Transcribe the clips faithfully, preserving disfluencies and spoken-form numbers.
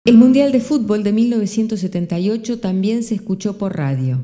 El Mundial de Fútbol de mil novecientos setenta y ocho también se escuchó por radio.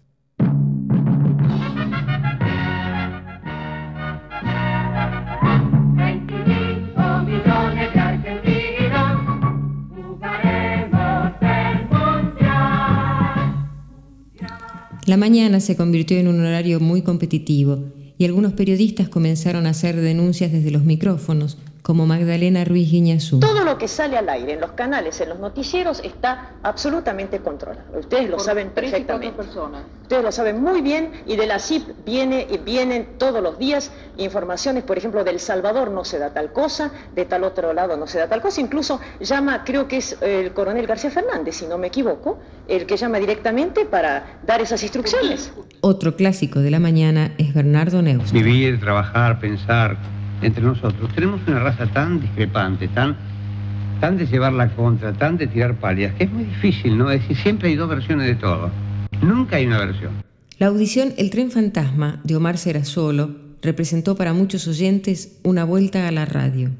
La mañana se convirtió en un horario muy competitivo y algunos periodistas comenzaron a hacer denuncias desde los micrófonos, como Magdalena Ruiz Guiñazú. Todo lo que sale al aire en los canales, en los noticieros, está absolutamente controlado. Ustedes lo saben perfectamente. Ustedes lo saben muy bien, y de la C I P viene, y vienen todos los días informaciones, por ejemplo, de El Salvador no se da tal cosa, de tal otro lado no se da tal cosa. Incluso llama, creo que es el coronel García Fernández, si no me equivoco, el que llama directamente para dar esas instrucciones. Otro clásico de la mañana es Bernardo Neustadt. Vivir, trabajar, pensar entre nosotros. Tenemos una raza tan discrepante, tan, tan de llevar la contra, tan de tirar palias, que es muy difícil, ¿no? Es decir, siempre hay dos versiones de todo. Nunca hay una versión. La audición El Tren Fantasma de Omar Serrazolo representó para muchos oyentes una vuelta a la radio.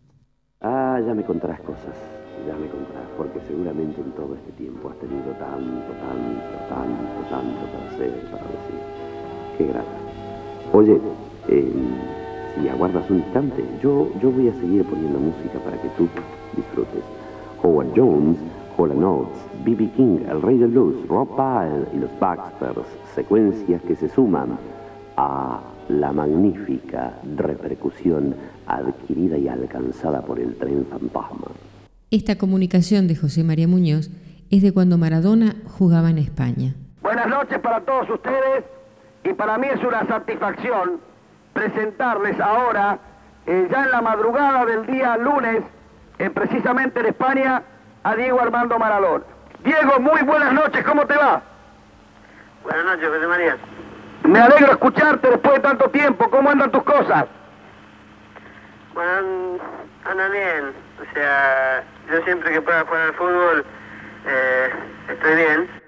Ah, ya me contarás cosas, ya me contarás, porque seguramente en todo este tiempo has tenido tanto, tanto, tanto, tanto para hacer, para decir. Qué grata. Oye, eh... y aguardas un instante, yo, yo voy a seguir poniendo música para que tú disfrutes. Howard Jones, Hall and Oates, B B King, el Rey del Blues, Rob Byle y los Baxters, secuencias que se suman a la magnífica repercusión adquirida y alcanzada por el Tren Fantasma. Esta comunicación de José María Muñoz es de cuando Maradona jugaba en España. Buenas noches para todos ustedes, y para mí es una satisfacción presentarles ahora, eh, ya en la madrugada del día lunes, eh, precisamente en España, a Diego Armando Maradona. Diego, muy buenas noches, ¿cómo te va? Buenas noches, José María. Me alegro escucharte después de tanto tiempo, ¿cómo andan tus cosas? Bueno, andan bien, o sea, yo siempre que pueda jugar al fútbol, eh, estoy bien.